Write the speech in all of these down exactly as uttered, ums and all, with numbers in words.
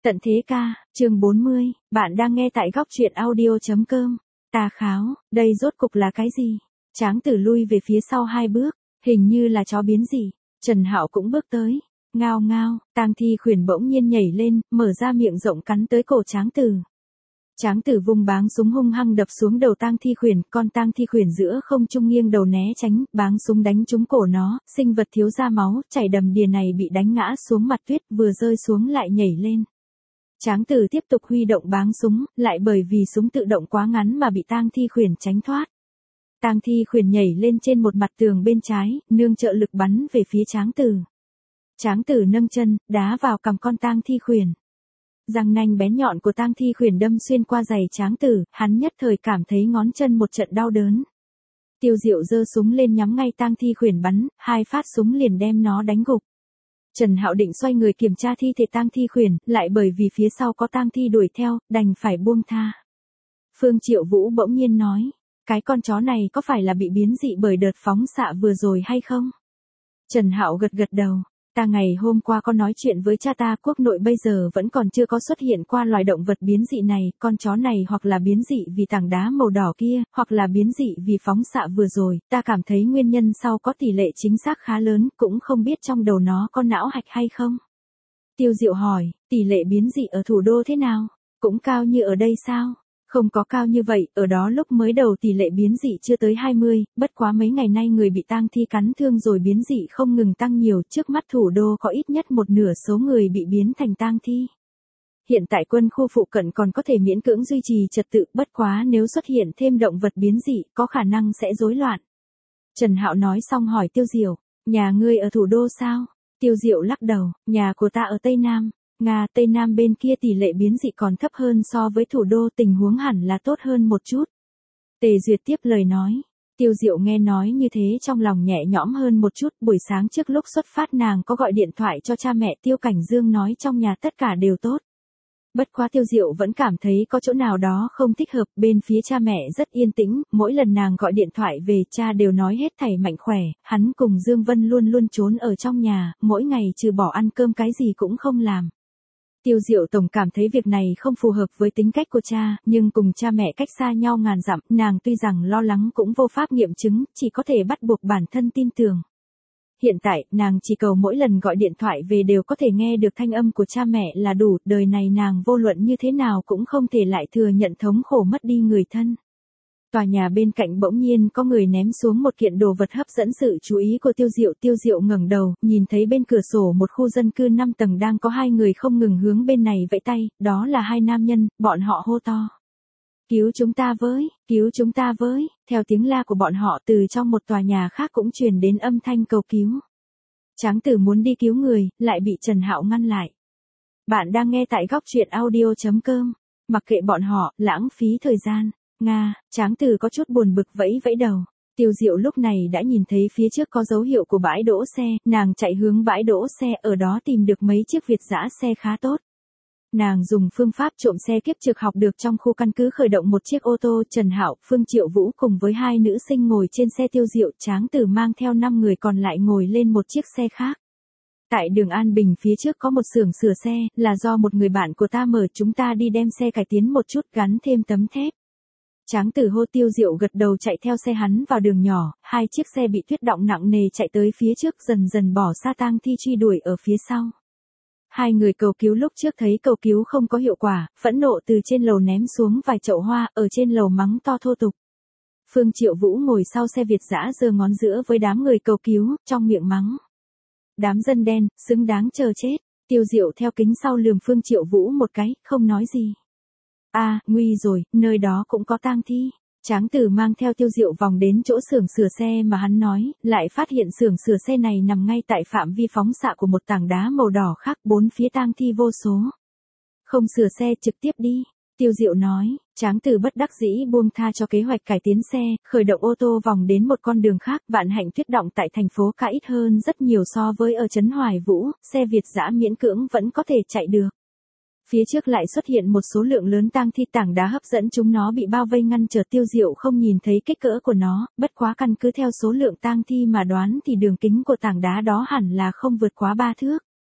Tận thế ca, chương bốn mươi, bạn đang nghe tại góc truyện audio.com. Tà kháo, đây rốt cục là cái gì? Tráng tử lui về phía sau hai bước, hình như là chó biến dị. Trần Hạo cũng bước tới. Ngao ngao, tang thi khuyển bỗng nhiên nhảy lên, mở ra miệng rộng cắn tới cổ tráng tử. Tráng tử vung báng súng hung hăng đập xuống đầu tang thi khuyển, con tang thi khuyển giữa không trung nghiêng đầu né tránh, báng súng đánh trúng cổ nó, sinh vật thiếu ra máu, chảy đầm đìa này bị đánh ngã xuống mặt tuyết, vừa rơi xuống lại nhảy lên. Tráng tử tiếp tục huy động báng súng, lại bởi vì súng tự động quá ngắn mà bị tang thi khuyển tránh thoát. Tang thi khuyển nhảy lên trên một mặt tường bên trái, nương trợ lực bắn về phía tráng tử. Tráng tử nâng chân, đá vào cằm con tang thi khuyển. Răng nanh bén nhọn của tang thi khuyển đâm xuyên qua giày tráng tử, hắn nhất thời cảm thấy ngón chân một trận đau đớn. Tiêu Diệu giơ súng lên nhắm ngay tang thi khuyển bắn, hai phát súng liền đem nó đánh gục. Trần Hạo định xoay người kiểm tra thi thể tang thi khuyển, lại bởi vì phía sau có tang thi đuổi theo, đành phải buông tha. Phương Triệu Vũ bỗng nhiên nói, cái con chó này có phải là bị biến dị bởi đợt phóng xạ vừa rồi hay không? Trần Hạo gật gật đầu. Ta ngày hôm qua có nói chuyện với cha ta, quốc nội bây giờ vẫn còn chưa có xuất hiện qua loài động vật biến dị này, con chó này hoặc là biến dị vì tảng đá màu đỏ kia, hoặc là biến dị vì phóng xạ vừa rồi, ta cảm thấy nguyên nhân sau có tỷ lệ chính xác khá lớn, cũng không biết trong đầu nó có não hạch hay không. Tiêu Diệu hỏi, tỷ lệ biến dị ở thủ đô thế nào? Cũng cao như ở đây sao? Không có cao như vậy, ở đó lúc mới đầu tỷ lệ biến dị chưa tới hai mươi, bất quá mấy ngày nay người bị tang thi cắn thương rồi biến dị không ngừng tăng nhiều, trước mắt thủ đô có ít nhất một nửa số người bị biến thành tang thi. Hiện tại quân khu phụ cận còn có thể miễn cưỡng duy trì trật tự, bất quá nếu xuất hiện thêm động vật biến dị, có khả năng sẽ rối loạn. Trần Hạo nói xong hỏi Tiêu Diệu, nhà ngươi ở thủ đô sao? Tiêu Diệu lắc đầu, nhà của ta ở Tây Nam. Nga, Tây Nam bên kia tỷ lệ biến dị còn thấp hơn so với thủ đô, tình huống hẳn là tốt hơn một chút. Tề Duyệt tiếp lời nói. Tiêu Diệu nghe nói như thế trong lòng nhẹ nhõm hơn một chút, buổi sáng trước lúc xuất phát nàng có gọi điện thoại cho cha mẹ Tiêu Cảnh Dương nói trong nhà tất cả đều tốt. Bất quá Tiêu Diệu vẫn cảm thấy có chỗ nào đó không thích hợp, bên phía cha mẹ rất yên tĩnh, mỗi lần nàng gọi điện thoại về cha đều nói hết thảy mạnh khỏe, hắn cùng Dương Vân luôn luôn trốn ở trong nhà, mỗi ngày trừ bỏ ăn cơm cái gì cũng không làm. Tiêu Diệu tổng cảm thấy việc này không phù hợp với tính cách của cha, nhưng cùng cha mẹ cách xa nhau ngàn dặm, nàng tuy rằng lo lắng cũng vô pháp nghiệm chứng, chỉ có thể bắt buộc bản thân tin tưởng. Hiện tại, nàng chỉ cầu mỗi lần gọi điện thoại về đều có thể nghe được thanh âm của cha mẹ là đủ, đời này nàng vô luận như thế nào cũng không thể lại thừa nhận thống khổ mất đi người thân. Tòa nhà bên cạnh bỗng nhiên có người ném xuống một kiện đồ vật hấp dẫn sự chú ý của Tiêu Diệu. Tiêu Diệu ngẩng đầu, nhìn thấy bên cửa sổ một khu dân cư năm tầng đang có hai người không ngừng hướng bên này vẫy tay, đó là hai nam nhân, bọn họ hô to. Cứu chúng ta với, cứu chúng ta với, theo tiếng la của bọn họ từ trong một tòa nhà khác cũng truyền đến âm thanh cầu cứu. Tráng tử muốn đi cứu người, lại bị Trần Hạo ngăn lại. Bạn đang nghe tại góc truyện audio.com, mặc kệ bọn họ, lãng phí thời gian. Nga, Tráng tử có chút buồn bực vẫy vẫy đầu. Tiêu Diệu lúc này đã nhìn thấy phía trước có dấu hiệu của bãi đỗ xe, nàng chạy hướng bãi đỗ xe, ở đó tìm được mấy chiếc Việt dã xe khá tốt. Nàng dùng phương pháp trộm xe kiếp trực học được trong khu căn cứ khởi động một chiếc ô tô. Trần Hạo, Phương Triệu Vũ cùng với hai nữ sinh ngồi trên xe Tiêu Diệu, Tráng tử mang theo năm người còn lại ngồi lên một chiếc xe khác. Tại đường An Bình phía trước có một xưởng sửa xe, là do một người bạn của ta mở, chúng ta đi đem xe cải tiến một chút, gắn thêm tấm thép. Tráng tử hô. Tiêu Diệu gật đầu chạy theo xe hắn vào đường nhỏ, hai chiếc xe bị tuyết đọng nặng nề chạy tới phía trước, dần dần bỏ xa tang thi truy đuổi ở phía sau. Hai người cầu cứu lúc trước thấy cầu cứu không có hiệu quả, phẫn nộ từ trên lầu ném xuống vài chậu hoa, ở trên lầu mắng to thô tục. Phương Triệu Vũ ngồi sau xe Việt dã giơ ngón giữa với đám người cầu cứu, trong miệng mắng. Đám dân đen, xứng đáng chờ chết. Tiêu Diệu theo kính sau lườm Phương Triệu Vũ một cái, không nói gì. A, à, nguy rồi, nơi đó cũng có tang thi. Tráng tử mang theo Tiêu Diệu vòng đến chỗ xưởng sửa xe mà hắn nói, lại phát hiện xưởng sửa xe này nằm ngay tại phạm vi phóng xạ của một tảng đá màu đỏ khác, bốn phía tang thi vô số. Không sửa xe, trực tiếp đi. Tiêu Diệu nói. Tráng tử bất đắc dĩ buông tha cho kế hoạch cải tiến xe, khởi động ô tô vòng đến một con đường khác. Vạn hạnh tuyết động tại thành phố Ca ít hơn rất nhiều so với ở trấn Hoài Vũ, xe Việt dã miễn cưỡng vẫn có thể chạy được. Phía trước lại xuất hiện một số lượng lớn tang thi, tảng đá hấp dẫn chúng nó bị bao vây ngăn trở. Tiêu Diệu không nhìn thấy kích cỡ của nó, bất quá căn cứ theo số lượng tang thi mà đoán thì đường kính của tảng đá đó hẳn là không vượt quá ba thước.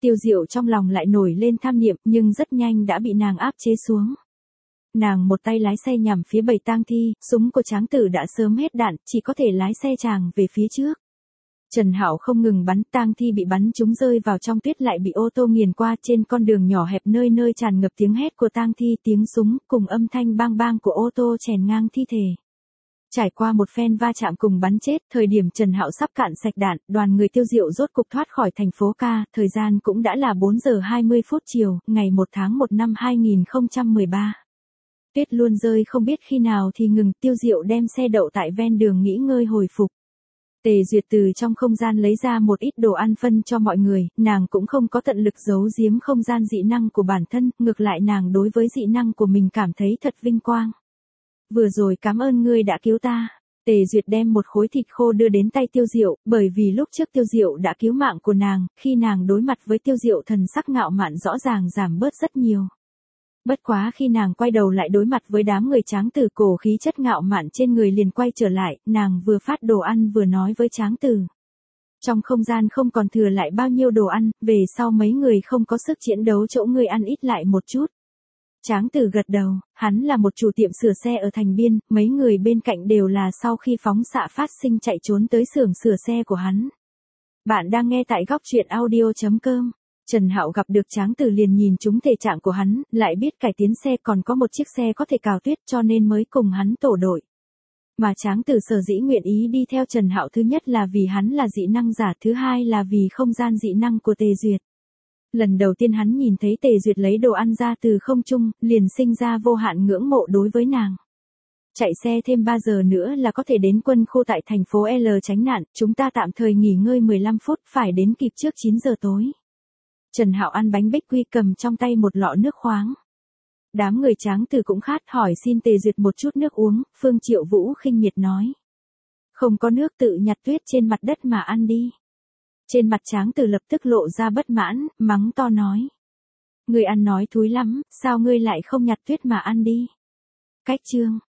Tiêu Diệu trong lòng lại nổi lên tham niệm, nhưng rất nhanh đã bị nàng áp chế xuống. Nàng một tay lái xe nhằm phía bầy tang thi, súng của Tráng Tử đã sớm hết đạn, chỉ có thể lái xe chàng về phía trước. Trần Hạo không ngừng bắn, tang thi bị bắn trúng rơi vào trong tuyết lại bị ô tô nghiền qua, trên con đường nhỏ hẹp nơi nơi tràn ngập tiếng hét của tang thi, tiếng súng cùng âm thanh bang bang của ô tô chèn ngang thi thể. Trải qua một phen va chạm cùng bắn chết, thời điểm Trần Hạo sắp cạn sạch đạn, đoàn người Tiêu Diệu rốt cục thoát khỏi thành phố Ca, thời gian cũng đã là bốn giờ hai mươi phút chiều, ngày một tháng một năm hai nghìn không trăm mười ba. Tuyết luôn rơi không biết khi nào thì ngừng, Tiêu Diệu đem xe đậu tại ven đường nghỉ ngơi hồi phục. Tề Duyệt từ trong không gian lấy ra một ít đồ ăn phân cho mọi người, nàng cũng không có tận lực giấu giếm không gian dị năng của bản thân, ngược lại nàng đối với dị năng của mình cảm thấy thật vinh quang. Vừa rồi cảm ơn ngươi đã cứu ta. Tề Duyệt đem một khối thịt khô đưa đến tay Tiêu Diệu, bởi vì lúc trước Tiêu Diệu đã cứu mạng của nàng, khi nàng đối mặt với Tiêu Diệu thần sắc ngạo mạn rõ ràng giảm bớt rất nhiều. Bất quá khi nàng quay đầu lại đối mặt với đám người Tráng Tử, cổ khí chất ngạo mạn trên người liền quay trở lại, nàng vừa phát đồ ăn vừa nói với Tráng Tử. Trong không gian không còn thừa lại bao nhiêu đồ ăn, về sau mấy người không có sức chiến đấu chỗ ngươi ăn ít lại một chút. Tráng Tử gật đầu, hắn là một chủ tiệm sửa xe ở thành Biên, mấy người bên cạnh đều là sau khi phóng xạ phát sinh chạy trốn tới xưởng sửa xe của hắn. Bạn đang nghe tại góc truyện audio chấm com. Trần Hạo gặp được Tráng Tử liền nhìn trúng thể trạng của hắn, lại biết cải tiến xe còn có một chiếc xe có thể cào tuyết cho nên mới cùng hắn tổ đội. Mà Tráng Tử sở dĩ nguyện ý đi theo Trần Hạo thứ nhất là vì hắn là dị năng giả, thứ hai là vì không gian dị năng của Tề Duyệt. Lần đầu tiên hắn nhìn thấy Tề Duyệt lấy đồ ăn ra từ không trung, liền sinh ra vô hạn ngưỡng mộ đối với nàng. Chạy xe thêm ba giờ nữa là có thể đến quân khu tại thành phố L tránh nạn, chúng ta tạm thời nghỉ ngơi mười lăm phút, phải đến kịp trước chín giờ tối. Trần Hạo ăn bánh bích quy cầm trong tay một lọ nước khoáng. Đám người Tráng Tử cũng khát, hỏi xin Tề Duyệt một chút nước uống, Phương Triệu Vũ khinh miệt nói. Không có nước tự nhặt tuyết trên mặt đất mà ăn đi. Trên mặt Tráng Tử lập tức lộ ra bất mãn, mắng to nói. Ngươi ăn nói thúi lắm, sao ngươi lại không nhặt tuyết mà ăn đi? Cách chương,